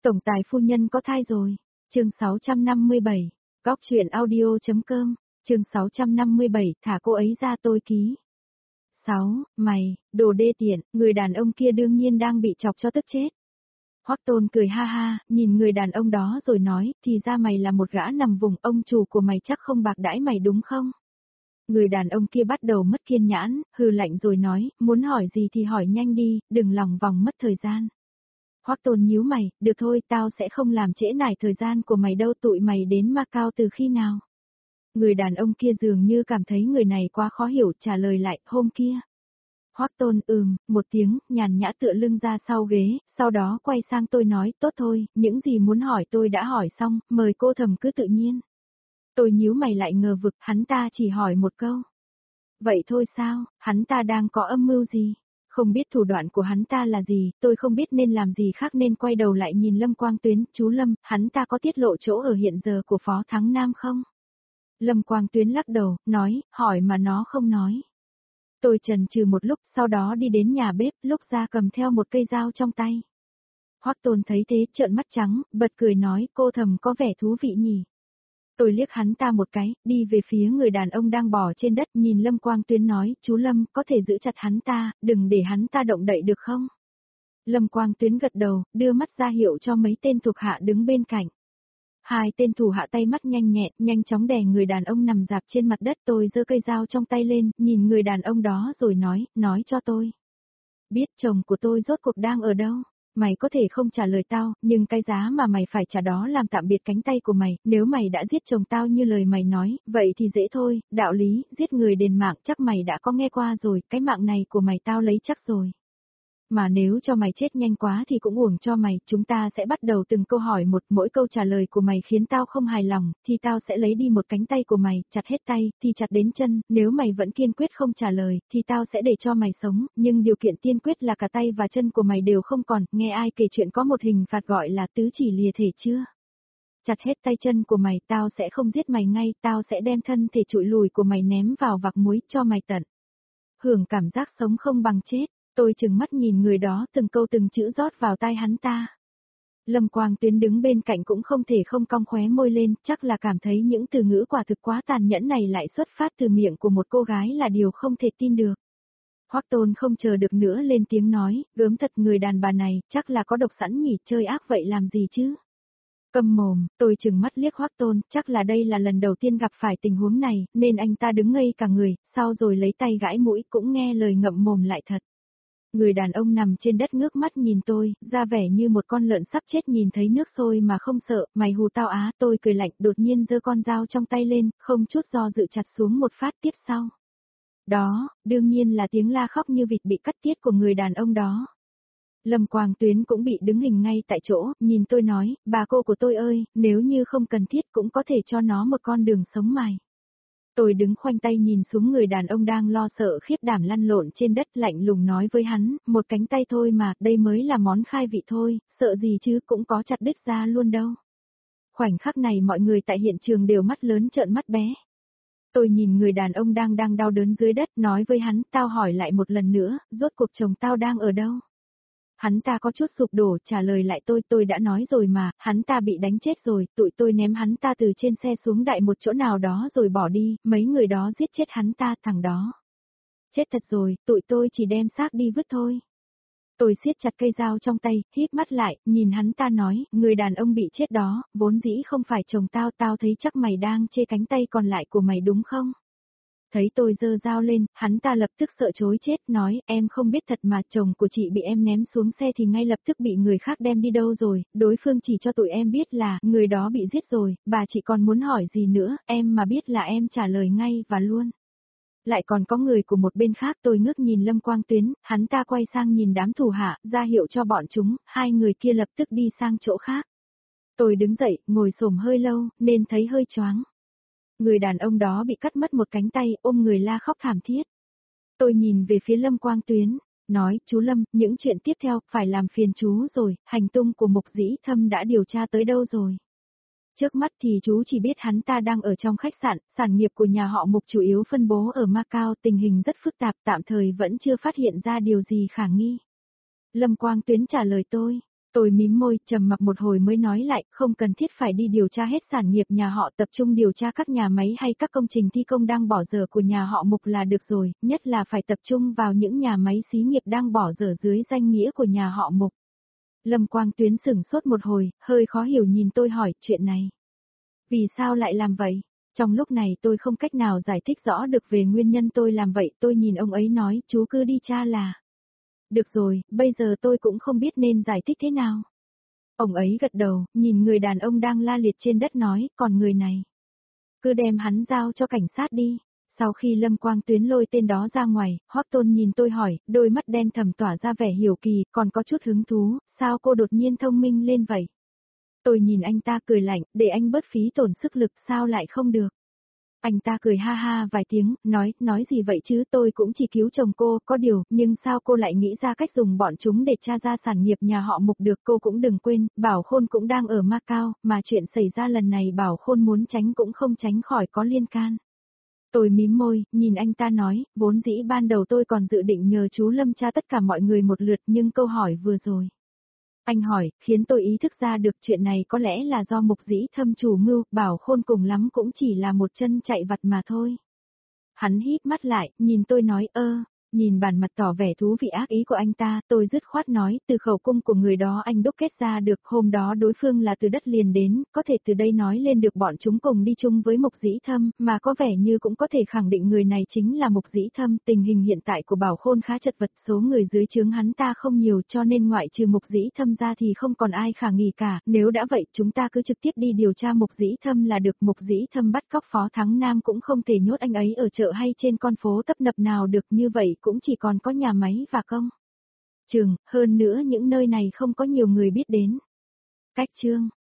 Tổng tài phu nhân có thai rồi. Chương 657. Góc truyện audio.com. Chương 657, thả cô ấy ra tôi ký. 6. Mày, đồ đê tiện, người đàn ông kia đương nhiên đang bị chọc cho tức chết. Hoắc Tôn cười ha ha, nhìn người đàn ông đó rồi nói, thì ra mày là một gã nằm vùng, ông chủ của mày chắc không bạc đãi mày đúng không? Người đàn ông kia bắt đầu mất kiên nhãn, hừ lạnh rồi nói, muốn hỏi gì thì hỏi nhanh đi, đừng lòng vòng mất thời gian. Hoắc Tôn nhíu mày, được thôi, tao sẽ không làm trễ nải thời gian của mày đâu, tụi mày đến Macau từ khi nào? Người đàn ông kia dường như cảm thấy người này quá khó hiểu, trả lời lại, hôm kia. Hoắc Tôn một tiếng, nhàn nhã tựa lưng ra sau ghế, sau đó quay sang tôi nói, tốt thôi, những gì muốn hỏi tôi đã hỏi xong, mời cô Thẩm cứ tự nhiên. Tôi nhíu mày lại ngờ vực, hắn ta chỉ hỏi một câu. Vậy thôi sao, hắn ta đang có âm mưu gì? Không biết thủ đoạn của hắn ta là gì, tôi không biết nên làm gì khác nên quay đầu lại nhìn Lâm Quang Tuyến, chú Lâm, hắn ta có tiết lộ chỗ ở hiện giờ của Phó Thắng Nam không? Lâm Quang Tuyến lắc đầu, nói, hỏi mà nó không nói. Tôi chần chừ một lúc, sau đó đi đến nhà bếp, lúc ra cầm theo một cây dao trong tay. Hoắc Tôn thấy thế trợn mắt trắng, bật cười nói, cô Thẩm có vẻ thú vị nhỉ. Tôi liếc hắn ta một cái, đi về phía người đàn ông đang bò trên đất, nhìn Lâm Quang Tuyến nói, chú Lâm, có thể giữ chặt hắn ta, đừng để hắn ta động đậy được không? Lâm Quang Tuyến gật đầu, đưa mắt ra hiệu cho mấy tên thuộc hạ đứng bên cạnh. Hai tên thủ hạ tay mắt nhanh nhẹn, nhanh chóng đè người đàn ông nằm rạp trên mặt đất. Tôi giơ cây dao trong tay lên, nhìn người đàn ông đó rồi nói cho tôi. Biết chồng của tôi rốt cuộc đang ở đâu? Mày có thể không trả lời tao, nhưng cái giá mà mày phải trả đó làm tạm biệt cánh tay của mày, nếu mày đã giết chồng tao như lời mày nói, vậy thì dễ thôi, đạo lý, giết người đền mạng chắc mày đã có nghe qua rồi, cái mạng này của mày tao lấy chắc rồi. Mà nếu cho mày chết nhanh quá thì cũng uổng cho mày, chúng ta sẽ bắt đầu từng câu hỏi một, mỗi câu trả lời của mày khiến tao không hài lòng, thì tao sẽ lấy đi một cánh tay của mày, chặt hết tay, thì chặt đến chân, nếu mày vẫn kiên quyết không trả lời, thì tao sẽ để cho mày sống, nhưng điều kiện tiên quyết là cả tay và chân của mày đều không còn, nghe ai kể chuyện có một hình phạt gọi là tứ chỉ lìa thể chưa? Chặt hết tay chân của mày, tao sẽ không giết mày ngay, tao sẽ đem thân thể trụi lùi của mày ném vào vạc muối cho mày tận. Hưởng cảm giác sống không bằng chết. Tôi chừng mắt nhìn người đó từng câu từng chữ rót vào tai hắn ta. Lâm Quang Tuyến đứng bên cạnh cũng không thể không cong khóe môi lên, chắc là cảm thấy những từ ngữ quả thực quá tàn nhẫn này lại xuất phát từ miệng của một cô gái là điều không thể tin được. Hoắc Tôn không chờ được nữa lên tiếng nói, gớm thật người đàn bà này, chắc là có độc sẵn nhỉ, chơi ác vậy làm gì chứ? Câm mồm, tôi chừng mắt liếc Hoắc Tôn, chắc là đây là lần đầu tiên gặp phải tình huống này, nên anh ta đứng ngây cả người, sau rồi lấy tay gãi mũi cũng nghe lời ngậm mồm lại thật. Người đàn ông nằm trên đất ngước mắt nhìn tôi, ra vẻ như một con lợn sắp chết nhìn thấy nước sôi mà không sợ, mày hù tao á, tôi cười lạnh đột nhiên giơ con dao trong tay lên, không chút do dự chặt xuống một phát tiếp sau. Đó, đương nhiên là tiếng la khóc như vịt bị cắt tiết của người đàn ông đó. Lâm Quang Tuyến cũng bị đứng hình ngay tại chỗ, nhìn tôi nói, bà cô của tôi ơi, nếu như không cần thiết cũng có thể cho nó một con đường sống mày. Tôi đứng khoanh tay nhìn xuống người đàn ông đang lo sợ khiếp đảm lăn lộn trên đất lạnh lùng nói với hắn, một cánh tay thôi mà, đây mới là món khai vị thôi, sợ gì chứ cũng có chặt đứt ra luôn đâu. Khoảnh khắc này mọi người tại hiện trường đều mắt lớn trợn mắt bé. Tôi nhìn người đàn ông đang đau đớn dưới đất nói với hắn, tao hỏi lại một lần nữa, rốt cuộc chồng tao đang ở đâu? Hắn ta có chút sụp đổ trả lời lại tôi đã nói rồi mà, hắn ta bị đánh chết rồi, tụi tôi ném hắn ta từ trên xe xuống đại một chỗ nào đó rồi bỏ đi, mấy người đó giết chết hắn ta, thằng đó. Chết thật rồi, tụi tôi chỉ đem xác đi vứt thôi. Tôi siết chặt cây dao trong tay, híp mắt lại, nhìn hắn ta nói, người đàn ông bị chết đó, vốn dĩ không phải chồng tao, tao thấy chắc mày đang chê cánh tay còn lại của mày đúng không? Thấy tôi giơ dao lên, hắn ta lập tức sợ chối chết, nói, em không biết thật mà, chồng của chị bị em ném xuống xe thì ngay lập tức bị người khác đem đi đâu rồi, đối phương chỉ cho tụi em biết là, người đó bị giết rồi, bà chị còn muốn hỏi gì nữa, em mà biết là em trả lời ngay và luôn. Lại còn có người của một bên khác, tôi ngước nhìn Lâm Quang Tuyến, hắn ta quay sang nhìn đám thủ hạ, ra hiệu cho bọn chúng, hai người kia lập tức đi sang chỗ khác. Tôi đứng dậy, ngồi xổm hơi lâu, nên thấy hơi choáng. Người đàn ông đó bị cắt mất một cánh tay, ôm người la khóc thảm thiết. Tôi nhìn về phía Lâm Quang Tuyến, nói, chú Lâm, những chuyện tiếp theo, phải làm phiền chú rồi, hành tung của Mục Dĩ Thâm đã điều tra tới đâu rồi? Trước mắt thì chú chỉ biết hắn ta đang ở trong khách sạn, sản nghiệp của nhà họ Mục chủ yếu phân bố ở Macau, tình hình rất phức tạp, tạm thời vẫn chưa phát hiện ra điều gì khả nghi. Lâm Quang Tuyến trả lời tôi Tôi mím môi, trầm mặc một hồi mới nói lại, không cần thiết phải đi điều tra hết sản nghiệp nhà họ, tập trung điều tra các nhà máy hay các công trình thi công đang bỏ dở của nhà họ Mục là được rồi, nhất là phải tập trung vào những nhà máy xí nghiệp đang bỏ dở dưới danh nghĩa của nhà họ Mục. Lâm Quang Tuyến sửng sốt một hồi, hơi khó hiểu nhìn tôi hỏi, chuyện này. Vì sao lại làm vậy? Trong lúc này tôi không cách nào giải thích rõ được về nguyên nhân tôi làm vậy, tôi nhìn ông ấy nói, chú cứ đi tra là. Được rồi, bây giờ tôi cũng không biết nên giải thích thế nào. Ông ấy gật đầu, nhìn người đàn ông đang la liệt trên đất nói, còn người này. Cứ đem hắn giao cho cảnh sát đi. Sau khi Lâm Quang Tuyến lôi tên đó ra ngoài, Hoắc Tôn nhìn tôi hỏi, đôi mắt đen thầm tỏa ra vẻ hiểu kỳ, còn có chút hứng thú, sao cô đột nhiên thông minh lên vậy? Tôi nhìn anh ta cười lạnh, để anh bớt phí tổn sức lực sao lại không được? Anh ta cười ha ha vài tiếng, nói gì vậy chứ, tôi cũng chỉ cứu chồng cô, có điều, nhưng sao cô lại nghĩ ra cách dùng bọn chúng để tra ra sản nghiệp nhà họ Mục được, cô cũng đừng quên, Bảo Khôn cũng đang ở Macau, mà chuyện xảy ra lần này Bảo Khôn muốn tránh cũng không tránh khỏi có liên can. Tôi mím môi, nhìn anh ta nói, vốn dĩ ban đầu tôi còn dự định nhờ chú Lâm tra tất cả mọi người một lượt nhưng câu hỏi vừa rồi. Anh hỏi, khiến tôi ý thức ra được chuyện này có lẽ là do Mục Dĩ Thâm chủ mưu, Bảo Khôn cùng lắm cũng chỉ là một chân chạy vặt mà thôi. Hắn híp mắt lại, nhìn tôi nói nhìn bản mặt tỏ vẻ thú vị ác ý của anh ta, tôi dứt khoát nói, từ khẩu cung của người đó anh đúc kết ra được, hôm đó đối phương là từ đất liền đến, có thể từ đây nói lên được bọn chúng cùng đi chung với Mục Dĩ Thâm, mà có vẻ như cũng có thể khẳng định người này chính là Mục Dĩ Thâm, tình hình hiện tại của Bảo Khôn khá chật vật, số người dưới trướng hắn ta không nhiều cho nên ngoại trừ Mục Dĩ Thâm ra thì không còn ai khả nghi cả, nếu đã vậy chúng ta cứ trực tiếp đi điều tra Mục Dĩ Thâm là được, Mục Dĩ Thâm bắt cóc Phó Thắng Nam cũng không thể nhốt anh ấy ở chợ hay trên con phố tấp nập nào được, như vậy cũng chỉ còn có nhà máy và công trường, hơn nữa những nơi này không có nhiều người biết đến. Cách chương